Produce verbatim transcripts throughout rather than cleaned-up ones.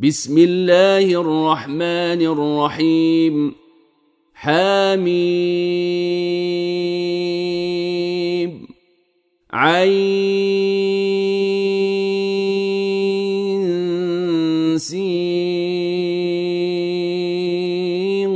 بسم الله الرحمن الرحيم. حميم عين سين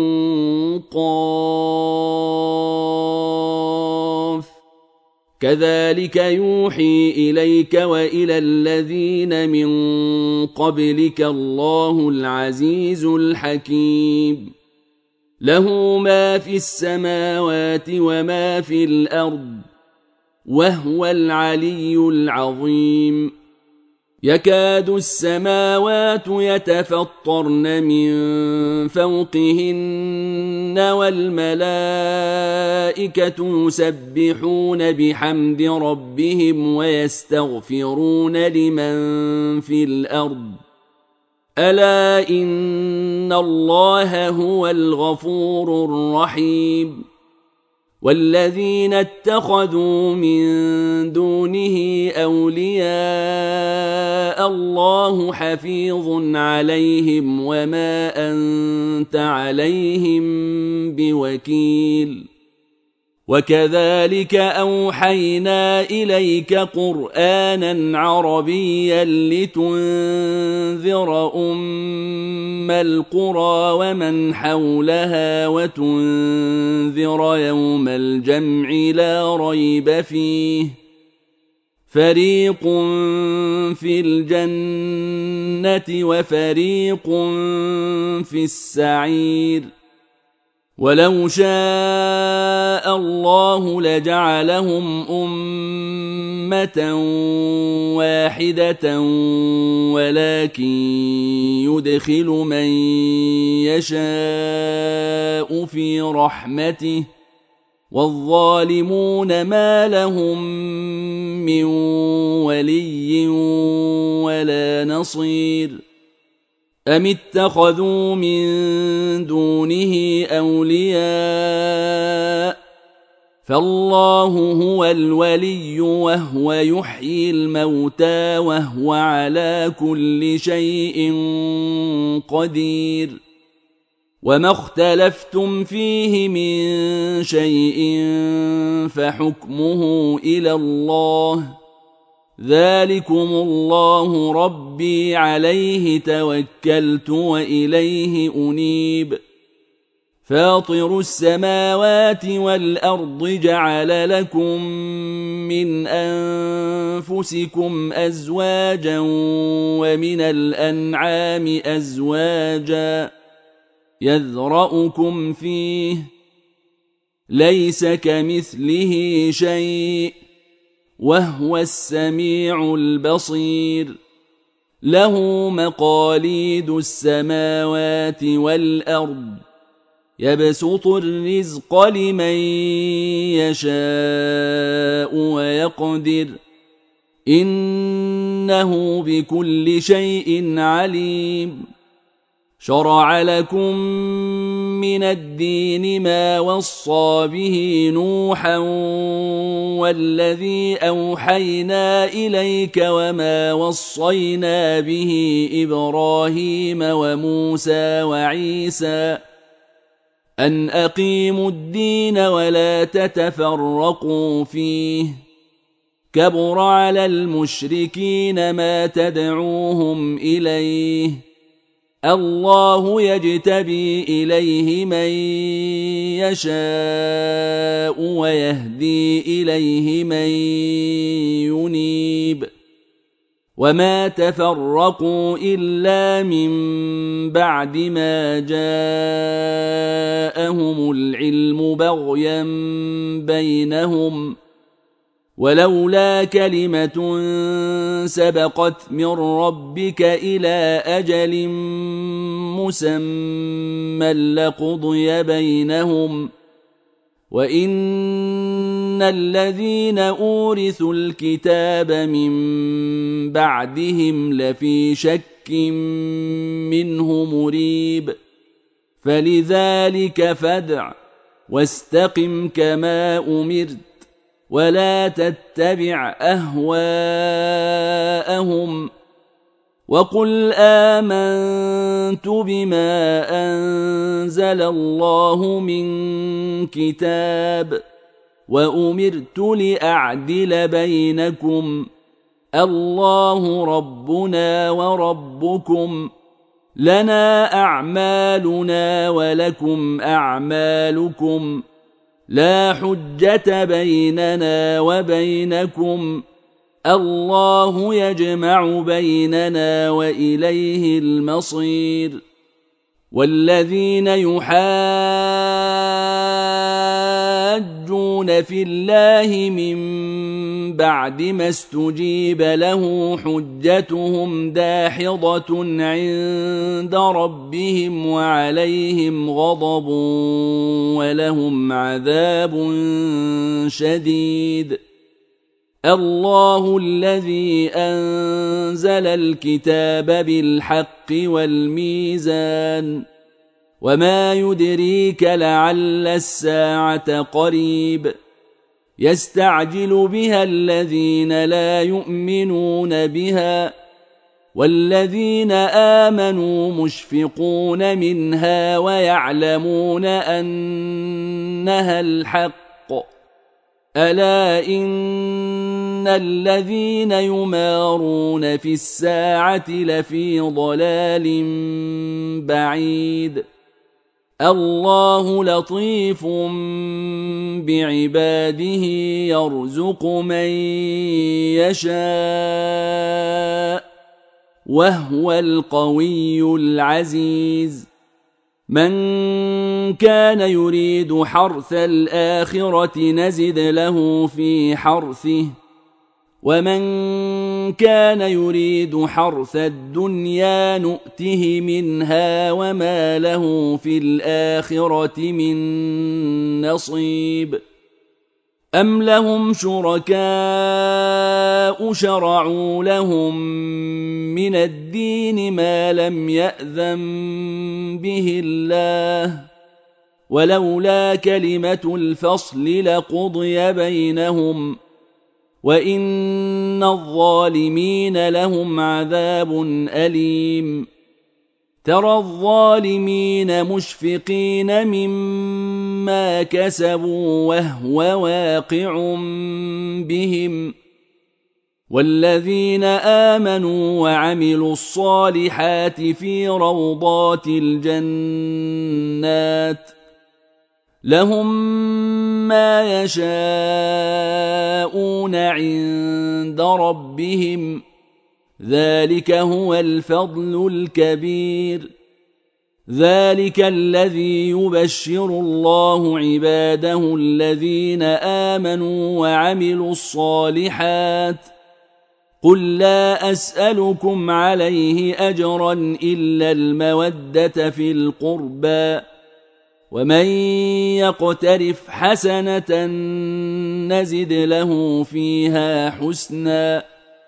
قاف كذلك يوحي إليك وإلى الذين من قبلك الله العزيز الحكيم. له ما في السماوات وما في الأرض وهو العلي العظيم. يكاد السماوات يتفطرن من فوقهن والملائكة يسبحون بحمد ربهم ويستغفرون لمن في الأرض ألا إن الله هو الغفور الرحيم. والذين اتخذوا من دونه أولياء الله حفيظ عليهم وما أنت عليهم بوكيل. وكذلك أوحينا إليك قرآنا عربيا لتنذر أم القرى ومن حولها وتنذر يوم الجمع لا ريب فيه فريق في الجنة وفريق في السعير. ولو شاء الله لجعلهم أمة واحدة ولكن يدخل من يشاء في رحمته والظالمون ما لهم من ولي ولا نصير. أم اتخذوا من دونه أولياء فالله هو الولي وهو يحيي الموتى وهو على كل شيء قدير. وما اختلفتم فيه من شيء فحكمه إلى الله ذلكم الله ربي عليه توكلت وإليه أنيب. فاطر السماوات والأرض جعل لكم من أنفسكم أزواجا ومن الأنعام أزواجا يذرأكم فيه ليس كمثله شيء وهو السميع البصير. له مقاليد السماوات والأرض يبسط الرزق لمن يشاء ويقدر إنه بكل شيء عليم. شرع لكم من الدين ما وصى به نوحا والذي أوحينا إليك وما وصينا به إبراهيم وموسى وعيسى أن أقيموا الدين ولا تتفرقوا فيه كبر على المشركين ما تدعوهم إليه الله يجتبي إليه من يشاء ويهدي إليه من ينيب. وما تفرقوا إلا من بعد ما جاءهم العلم بغيا بينهم ولولا كلمة سبقت من ربك إلى أجل مسمى لقضي بينهم وإن الذين أورثوا الكتاب من بعدهم لفي شك منه مريب. فلذلك فادع واستقم كما أمرت ولا تتبع أهواءهم وقل آمنت بما أنزل الله من كتاب وأمرت لأعدل بينكم الله ربنا وربكم لنا أعمالنا ولكم أعمالكم لا حجة بيننا وبينكم الله يجمع بيننا وإليه المصير. والذين يحاجون في الله من بعد ما استجيب له حجتهم داحضة عند ربهم وعليهم غضب ولهم عذاب شديد. الله الذي أنزل الكتاب بالحق والميزان وما يدريك لعل الساعة قريب يستعجل بها الذين لا يؤمنون بها والذين آمنوا مشفقون منها ويعلمون أنها الحق. ألا إن الذين يمارون في الساعة لفي ضلال بعيد. الله لطيف بعباده يرزق من يشاء وهو القوي العزيز. من كان يريد حرث الآخرة نزد له في حرثه ومن كان يريد حرث الدنيا نؤته منها وما له في الآخرة من نصيب. أم لهم شركاء شرعوا لهم من الدين ما لم يأذن به الله ولولا كلمة الفصل لقضي بينهم وإن الظالمين لهم عذاب أليم. ترى الظالمين مشفقين مما كسبوا وهو واقع بهم والذين آمنوا وعملوا الصالحات في روضات الجنات لهم ما يشاءون عند ربهم ذلك هو الفضل الكبير. ذلك الذي يبشر الله عباده الذين آمنوا وعملوا الصالحات قل لا أسألكم عليه أجرا إلا المودة في القربى ومن يقترف حسنة نزد له فيها حسنا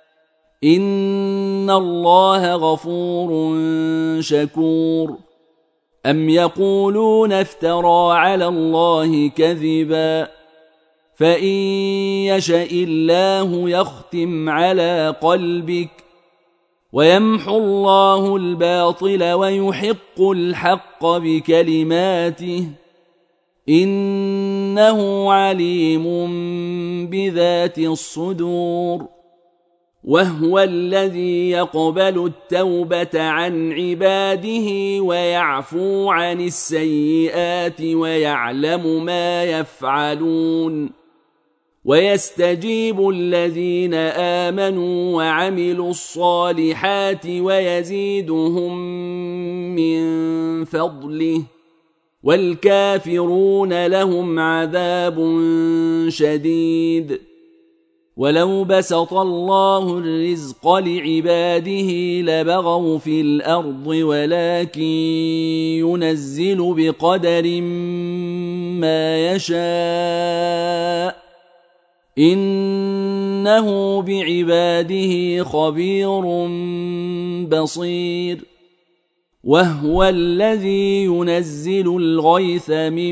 إن الله غفور شكور. أم يقولون افترى على الله كذبا فإن يشأ الله يختم على قلبك ويمحو الله الباطل ويحق الحق بكلماته إنه عليم بذات الصدور. وهو الذي يقبل التوبة عن عباده ويعفو عن السيئات ويعلم ما يفعلون ويستجيب الذين آمنوا وعملوا الصالحات ويزيدهم من فضله والكافرون لهم عذاب شديد. ولو بسط الله الرزق لعباده لبغوا في الأرض ولكن ينزل بقدر ما يشاء إنه بعباده خبير بصير. وهو الذي ينزل الغيث من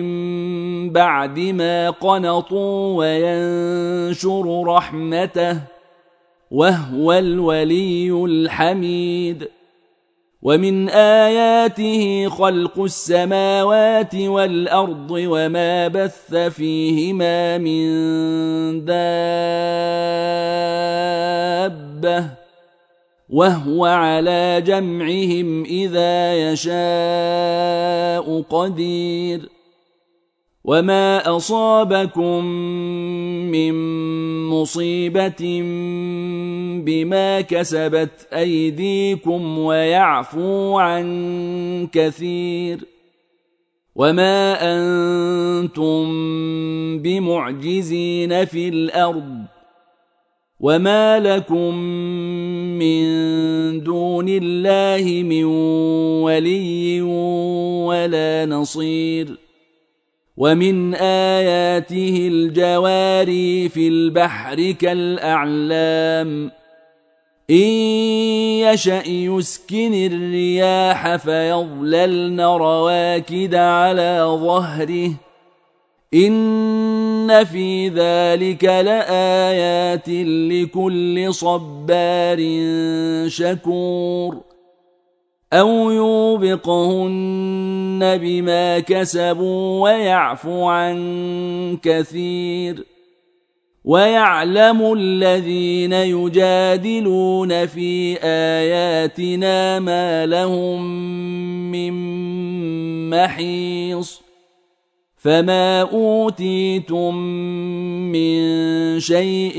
بعد ما قنطوا وينشر رحمته وهو الولي الحميد. ومن آياته خلق السماوات والأرض وما بث فيهما من دابة وهو على جمعهم إذا يشاء قدير. وما أصابكم من مصيبة بما كسبت أيديكم ويعفو عن كثير. وما أنتم بمعجزين في الأرض وما لكم من دون الله من ولي ولا نصير. ومن آياته الجواري في البحر كالأعلام إن يشأ يسكن الرياح فيظللن رواكد على ظهره إن في ذلك لآيات لكل صبار شكور. أو يوبقهن بما كسبوا ويعفو عن كثير. ويعلم الذين يجادلون في آياتنا ما لهم من محيص. فما أوتيتم من شيء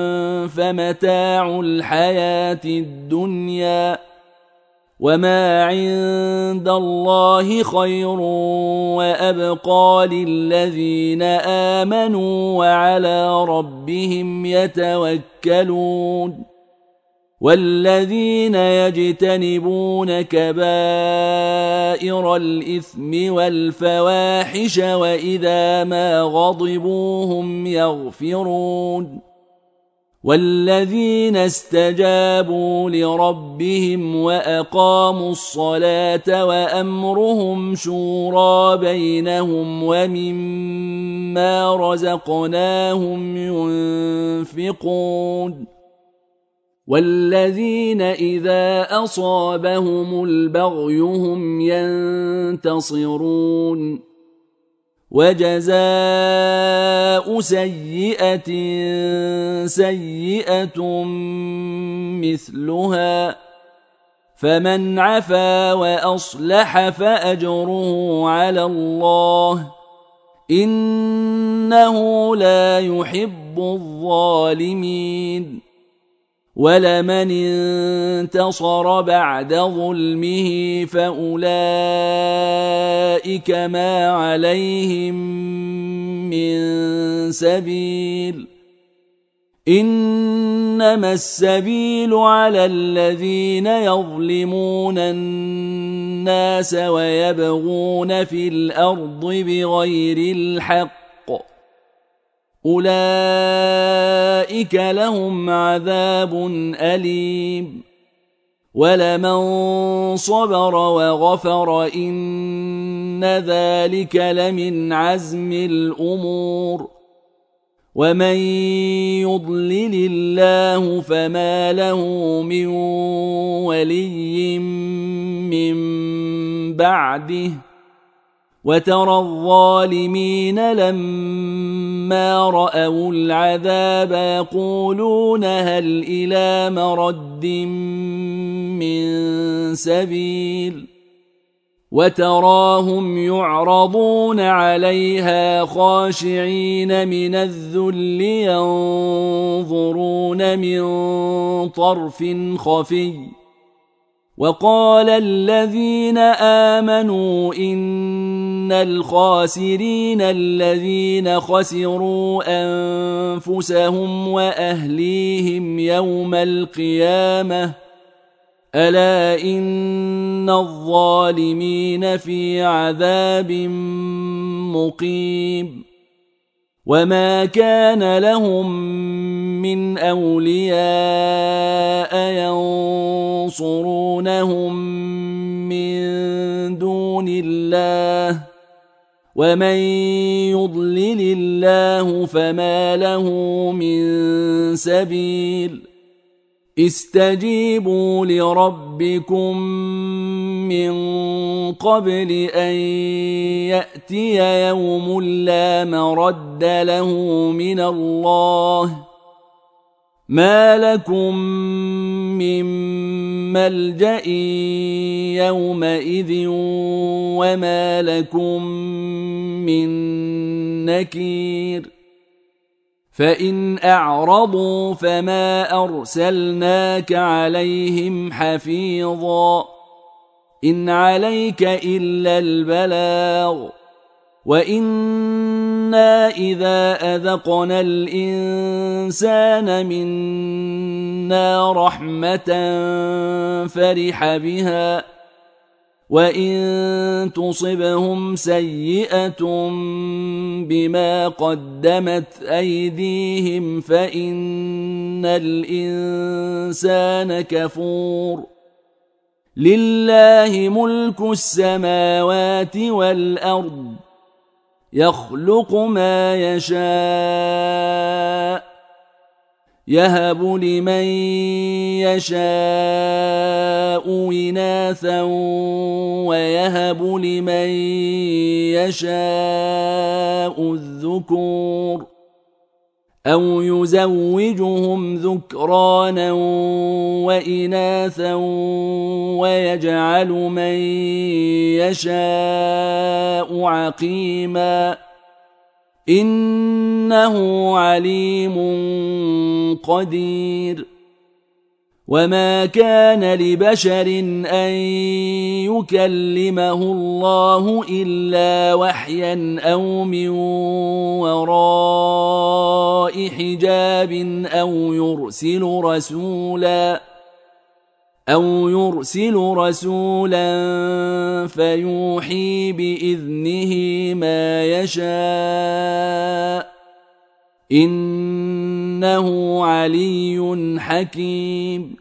فمتاع الحياة الدنيا وما عند الله خير وأبقى للذين آمنوا وعلى ربهم يتوكلون. والذين يجتنبون كبائر الإثم والفواحش وإذا ما غضبوا هم يغفرون. والذين استجابوا لربهم وأقاموا الصلاة وأمرهم شورى بينهم ومما رزقناهم ينفقون. والذين إذا أصابهم البغي هم ينتصرون. وجزاء سيئة سيئة مثلها فمن عفا وأصلح فأجره على الله إنه لا يحب الظالمين. ولمن انتصر بعد ظلمه فأولئك ما عليهم من سبيل إنما السبيل على الذين يظلمون الناس ويبغون في الأرض بغير الحق أولئك لهم عذاب أليم. ولمن صبر وغفر إن ذلك لمن عزم الأمور. ومن يضلل الله فما له من ولي من بعده. وترى الظالمين لما رأوا العذاب يقولون هل إلى مرد من سبيل. وتراهم يعرضون عليها خاشعين من الذل ينظرون من طرف خفي. وقال الذين آمنوا إن الخاسرين الذين خسروا أنفسهم وأهليهم يوم القيامة ألا إن الظالمين في عذاب مقيم. وما كان لهم من أولياء ينصرونهم من دون الله ومن يضلل الله فما له من سبيل استجيبوا لربكم من قبل أن يأتي يوم لا مرد له من الله ما لكم من ملجأ يومئذ وما لكم من نكير فإن أعرضوا فما أرسلناك عليهم حفيظا إن عليك إلا البلاغ وإنا إذا أذقنا الإنسان منا رحمة فرح بها وإن تصبهم سيئة بما قدمت أيديهم فإن الإنسان كفور لله ملك السماوات والأرض يخلق ما يشاء يهب لمن يشاء إناثا ويهب لمن يشاء الذكور أو يزوجهم ذكرانا وإناثا ويجعل من يشاء عقيما إنه عليم قدير وما كان لبشر أن يكلمه الله إلا وحيا أو من وراء حجاب أو يرسل رسولا أو يرسل رسولا فيوحي بإذنه ما يشاء إنه علي حكيم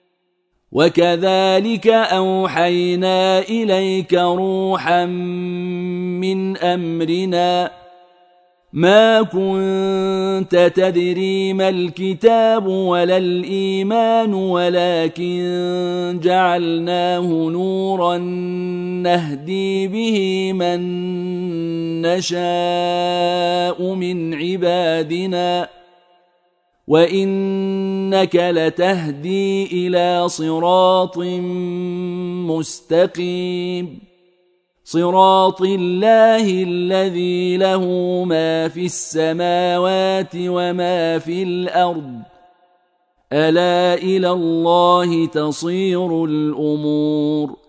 وكذلك أوحينا إليك روحا من أمرنا ما كنت تدري ما الكتاب ولا الإيمان ولكن جعلناه نورا نهدي به من نشاء من عبادنا وإنك لتهدي إلى صراط مستقيم صراط الله الذي له ما في السماوات وما في الأرض ألا إلى الله تصير الأمور